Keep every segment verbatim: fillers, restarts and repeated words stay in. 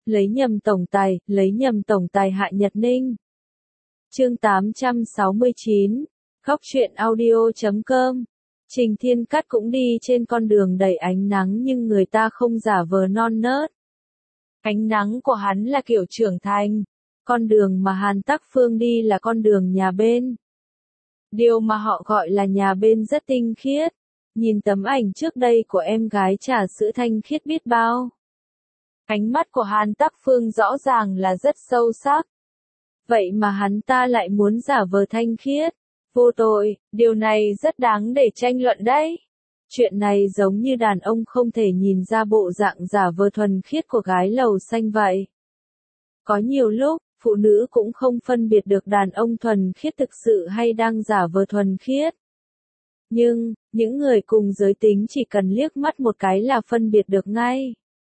lấy nhầm tổng tài, lấy nhầm tổng tài Hạ Nhật Ninh. Chương tám trăm sáu mươi chín, Góc truyện audio chấm com. Trình Thiên Cát cũng đi trên con đường đầy ánh nắng nhưng người ta không giả vờ non nớt. Ánh nắng của hắn là kiểu trưởng thành, con đường mà Hàn Tắc Phương đi là con đường nhà bên. Điều mà họ gọi là nhà bên rất tinh khiết, nhìn tấm ảnh trước đây của em gái trà sữa thanh khiết biết bao. Ánh mắt của Hàn Tắc Phương rõ ràng là rất sâu sắc. Vậy mà hắn ta lại muốn giả vờ thanh khiết, vô tội, điều này rất đáng để tranh luận đấy. Chuyện này giống như đàn ông không thể nhìn ra bộ dạng giả vờ thuần khiết của gái lầu xanh vậy. Có nhiều lúc, phụ nữ cũng không phân biệt được đàn ông thuần khiết thực sự hay đang giả vờ thuần khiết. Nhưng, những người cùng giới tính chỉ cần liếc mắt một cái là phân biệt được ngay.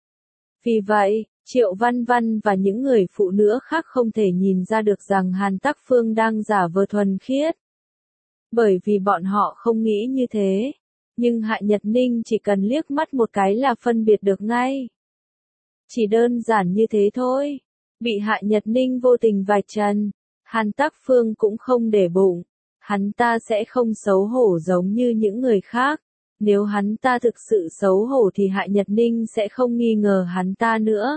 Vì vậy, Triệu Văn Văn và những người phụ nữ khác không thể nhìn ra được rằng Hàn Tắc Phương đang giả vờ thuần khiết. Bởi vì bọn họ không nghĩ như thế. Nhưng Hạ Nhật Ninh chỉ cần liếc mắt một cái là phân biệt được ngay. Chỉ đơn giản như thế thôi. Bị Hạ Nhật Ninh vô tình vạch trần, Hàn Tắc Phương cũng không để bụng. Hắn ta sẽ không xấu hổ giống như những người khác. Nếu hắn ta thực sự xấu hổ thì Hạ Nhật Ninh sẽ không nghi ngờ hắn ta nữa.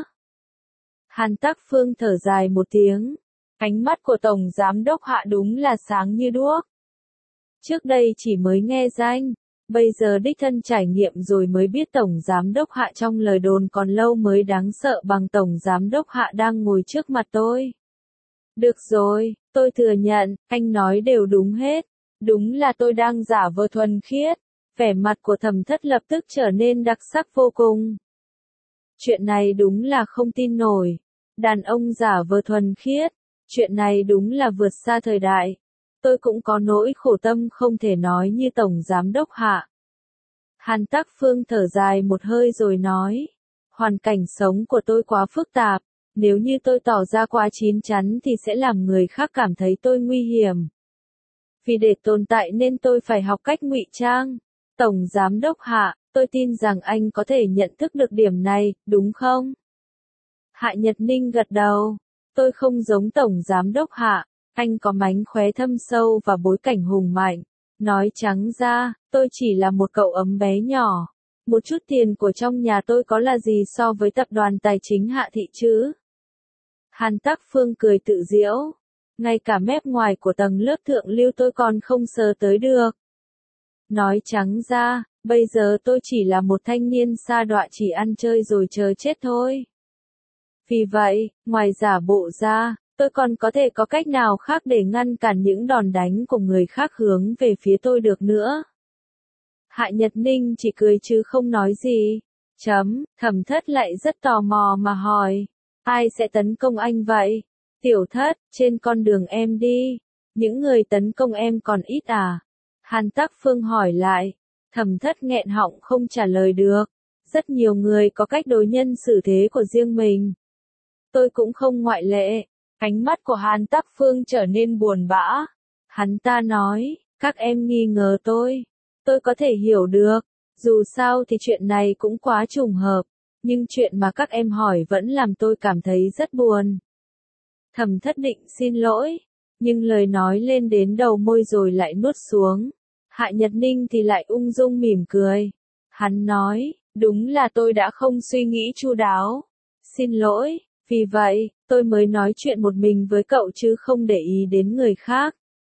Hàn Tắc Phương thở dài một tiếng. Ánh mắt của Tổng Giám Đốc Hạ đúng là sáng như đuốc. Trước đây chỉ mới nghe danh, bây giờ đích thân trải nghiệm rồi mới biết Tổng Giám Đốc Hạ trong lời đồn còn lâu mới đáng sợ bằng Tổng Giám Đốc Hạ đang ngồi trước mặt tôi. Được rồi, tôi thừa nhận, anh nói đều đúng hết. Đúng là tôi đang giả vờ thuần khiết. Vẻ mặt của Thẩm Thất lập tức trở nên đặc sắc vô cùng. Chuyện này đúng là không tin nổi. Đàn ông giả vờ thuần khiết. Chuyện này đúng là vượt xa thời đại. Tôi cũng có nỗi khổ tâm không thể nói như Tổng Giám Đốc Hạ. Hàn Tắc Phương thở dài một hơi rồi nói. Hoàn cảnh sống của tôi quá phức tạp. Nếu như tôi tỏ ra quá chín chắn thì sẽ làm người khác cảm thấy tôi nguy hiểm. Vì để tồn tại nên tôi phải học cách ngụy trang. Tổng Giám Đốc Hạ, tôi tin rằng anh có thể nhận thức được điểm này, đúng không? Hạ Nhật Ninh gật đầu. Tôi không giống Tổng Giám Đốc Hạ, anh có mánh khóe thâm sâu và bối cảnh hùng mạnh. Nói trắng ra, tôi chỉ là một cậu ấm bé nhỏ. Một chút tiền của trong nhà tôi có là gì so với tập đoàn tài chính Hạ Thị chứ? Hàn Tắc Phương cười tự giễu. Ngay cả mép ngoài của tầng lớp thượng lưu tôi còn không sờ tới được. Nói trắng ra, bây giờ tôi chỉ là một thanh niên sa đọa chỉ ăn chơi rồi chờ chết thôi. Vì vậy, ngoài giả bộ ra, tôi còn có thể có cách nào khác để ngăn cản những đòn đánh của người khác hướng về phía tôi được nữa. Hạ Nhật Ninh chỉ cười chứ không nói gì. Chấm, Thẩm Thất lại rất tò mò mà hỏi. Ai sẽ tấn công anh vậy? Tiểu Thất, trên con đường em đi. Những người tấn công em còn ít à? Hàn Tắc Phương hỏi lại. Thẩm Thất nghẹn họng không trả lời được. Rất nhiều người có cách đối nhân xử thế của riêng mình. Tôi cũng không ngoại lệ. Ánh mắt của Hàn Tắc Phương trở nên buồn bã. Hắn ta nói, các em nghi ngờ tôi. Tôi có thể hiểu được. Dù sao thì chuyện này cũng quá trùng hợp. Nhưng chuyện mà các em hỏi vẫn làm tôi cảm thấy rất buồn. Thẩm Thất định xin lỗi. Nhưng lời nói lên đến đầu môi rồi lại nuốt xuống. Hạ Nhật Ninh thì lại ung dung mỉm cười. Hắn nói, đúng là tôi đã không suy nghĩ chu đáo. Xin lỗi, vì vậy, tôi mới nói chuyện một mình với cậu chứ không để ý đến người khác.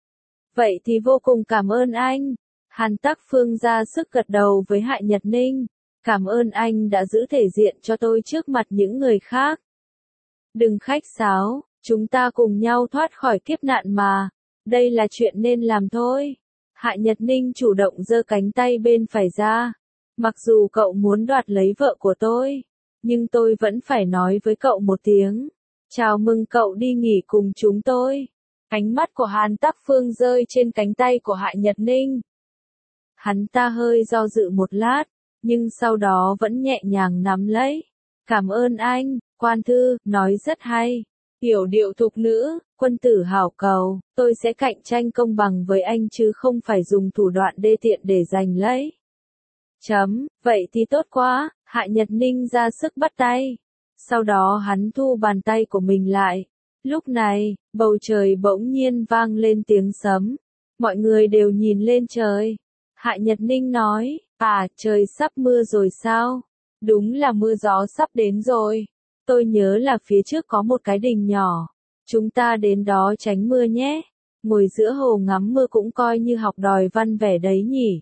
Vậy thì vô cùng cảm ơn anh. Hàn Tắc Phương ra sức gật đầu với Hạ Nhật Ninh. Cảm ơn anh đã giữ thể diện cho tôi trước mặt những người khác. Đừng khách sáo, chúng ta cùng nhau thoát khỏi kiếp nạn mà. Đây là chuyện nên làm thôi. Hạ Nhật Ninh chủ động giơ cánh tay bên phải ra. Mặc dù cậu muốn đoạt lấy vợ của tôi, nhưng tôi vẫn phải nói với cậu một tiếng. Chào mừng cậu đi nghỉ cùng chúng tôi. Ánh mắt của Hàn Tắc Phương rơi trên cánh tay của Hạ Nhật Ninh. Hắn ta hơi do dự một lát, nhưng sau đó vẫn nhẹ nhàng nắm lấy. Cảm ơn anh, quan thư, nói rất hay. Hiểu điệu thục nữ, quân tử hảo cầu, tôi sẽ cạnh tranh công bằng với anh chứ không phải dùng thủ đoạn đê tiện để giành lấy. Chấm, vậy thì tốt quá, Hạ Nhật Ninh ra sức bắt tay. Sau đó hắn thu bàn tay của mình lại. Lúc này, bầu trời bỗng nhiên vang lên tiếng sấm. Mọi người đều nhìn lên trời. Hạ Nhật Ninh nói, à, trời sắp mưa rồi sao? Đúng là mưa gió sắp đến rồi. Tôi nhớ là phía trước có một cái đình nhỏ. Chúng ta đến đó tránh mưa nhé. Ngồi giữa hồ ngắm mưa cũng coi như học đòi văn vẻ đấy nhỉ.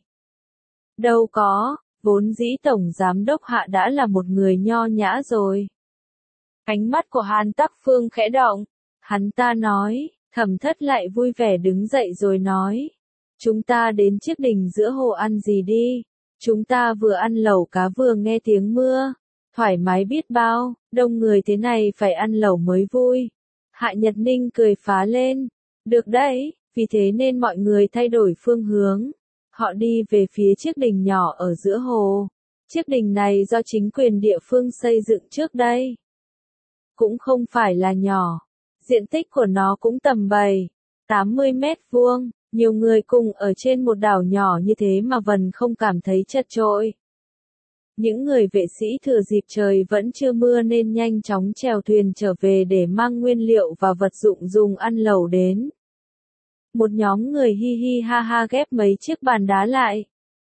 Đâu có, vốn dĩ Tổng Giám đốc Hạ đã là một người nho nhã rồi. Ánh mắt của Hàn Tắc Phương khẽ động. Hắn ta nói, Thẩm Thất lại vui vẻ đứng dậy rồi nói. Chúng ta đến chiếc đình giữa hồ ăn gì đi. Chúng ta vừa ăn lẩu cá vừa nghe tiếng mưa. Thoải mái biết bao, đông người thế này phải ăn lẩu mới vui. Hạ Nhật Ninh cười phá lên. Được đấy, vì thế nên mọi người thay đổi phương hướng. Họ đi về phía chiếc đình nhỏ ở giữa hồ. Chiếc đình này do chính quyền địa phương xây dựng trước đây. Cũng không phải là nhỏ. Diện tích của nó cũng tầm bảy, tám mươi mét vuông. Nhiều người cùng ở trên một đảo nhỏ như thế mà vẫn không cảm thấy chật chội. Những người vệ sĩ thừa dịp trời vẫn chưa mưa nên nhanh chóng chèo thuyền trở về để mang nguyên liệu và vật dụng dùng ăn lẩu đến. Một nhóm người hi hi ha ha ghép mấy chiếc bàn đá lại.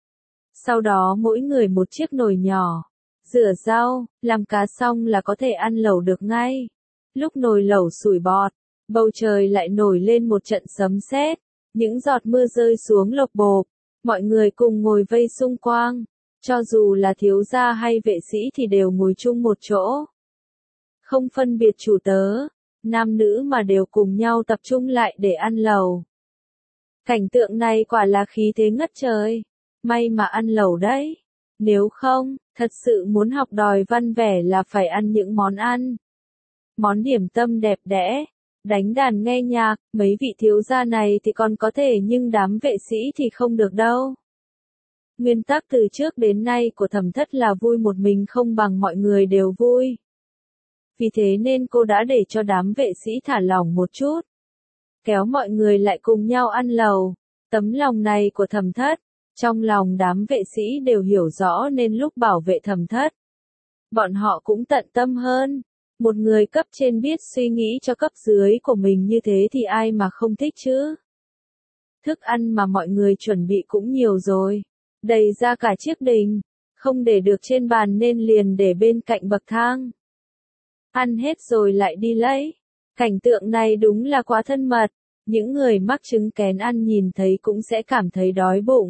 Sau đó mỗi người một chiếc nồi nhỏ. Rửa rau, làm cá xong là có thể ăn lẩu được ngay. Lúc nồi lẩu sủi bọt, bầu trời lại nổi lên một trận sấm sét. Những giọt mưa rơi xuống lộc bộp. Mọi người cùng ngồi vây xung quanh. Cho dù là thiếu gia hay vệ sĩ thì đều ngồi chung một chỗ. Không phân biệt chủ tớ, nam nữ mà đều cùng nhau tập trung lại để ăn lẩu. Cảnh tượng này quả là khí thế ngất trời. May mà ăn lẩu đấy. Nếu không, thật sự muốn học đòi văn vẻ là phải ăn những món ăn. Món điểm tâm đẹp đẽ, đánh đàn nghe nhạc, mấy vị thiếu gia này thì còn có thể nhưng đám vệ sĩ thì không được đâu. Nguyên tắc từ trước đến nay của Thẩm Thất là vui một mình không bằng mọi người đều vui. Vì thế nên cô đã để cho đám vệ sĩ thả lỏng một chút. Kéo mọi người lại cùng nhau ăn lẩu. Tấm lòng này của Thẩm Thất, trong lòng đám vệ sĩ đều hiểu rõ nên lúc bảo vệ Thẩm Thất. Bọn họ cũng tận tâm hơn. Một người cấp trên biết suy nghĩ cho cấp dưới của mình như thế thì ai mà không thích chứ. Thức ăn mà mọi người chuẩn bị cũng nhiều rồi. Đầy ra cả chiếc đình. Không để được trên bàn nên liền để bên cạnh bậc thang. Ăn hết rồi lại đi lấy. Cảnh tượng này đúng là quá thân mật. Những người mắc chứng kén ăn nhìn thấy cũng sẽ cảm thấy đói bụng.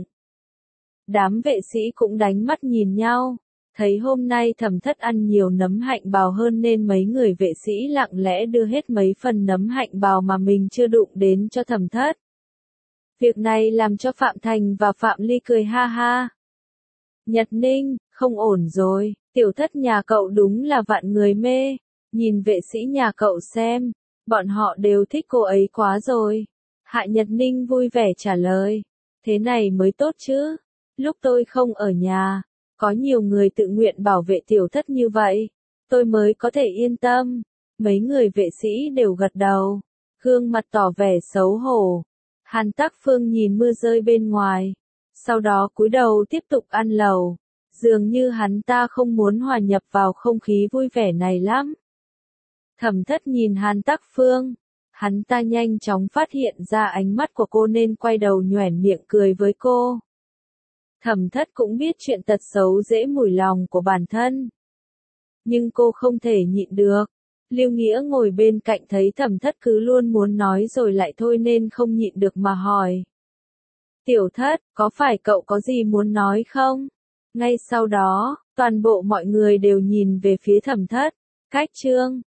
Đám vệ sĩ cũng đánh mắt nhìn nhau. Thấy hôm nay Thẩm Thất ăn nhiều nấm hạnh bào hơn nên mấy người vệ sĩ lặng lẽ đưa hết mấy phần nấm hạnh bào mà mình chưa đụng đến cho Thẩm Thất. Việc này làm cho Phạm Thành và Phạm Ly cười ha ha. Nhật Ninh, không ổn rồi, tiểu thất nhà cậu đúng là vạn người mê. Nhìn vệ sĩ nhà cậu xem, bọn họ đều thích cô ấy quá rồi. Hạ Nhật Ninh vui vẻ trả lời. Thế này mới tốt chứ. Lúc tôi không ở nhà, có nhiều người tự nguyện bảo vệ tiểu thất như vậy. Tôi mới có thể yên tâm. Mấy người vệ sĩ đều gật đầu. Gương mặt tỏ vẻ xấu hổ. Hàn Tắc Phương nhìn mưa rơi bên ngoài. Sau đó cúi đầu tiếp tục ăn lẩu. Dường như hắn ta không muốn hòa nhập vào không khí vui vẻ này lắm. Thẩm Thất nhìn Hàn Tắc Phương. Hắn ta nhanh chóng phát hiện ra ánh mắt của cô nên quay đầu nhoẻn miệng cười với cô. Thẩm Thất cũng biết chuyện tật xấu dễ mủi lòng của bản thân. Nhưng cô không thể nhịn được. Lưu Nghĩa ngồi bên cạnh thấy Thẩm Thất cứ luôn muốn nói rồi lại thôi nên không nhịn được mà hỏi. Tiểu Thất, có phải cậu có gì muốn nói không? Ngay sau đó, toàn bộ mọi người đều nhìn về phía Thẩm Thất. Cách chương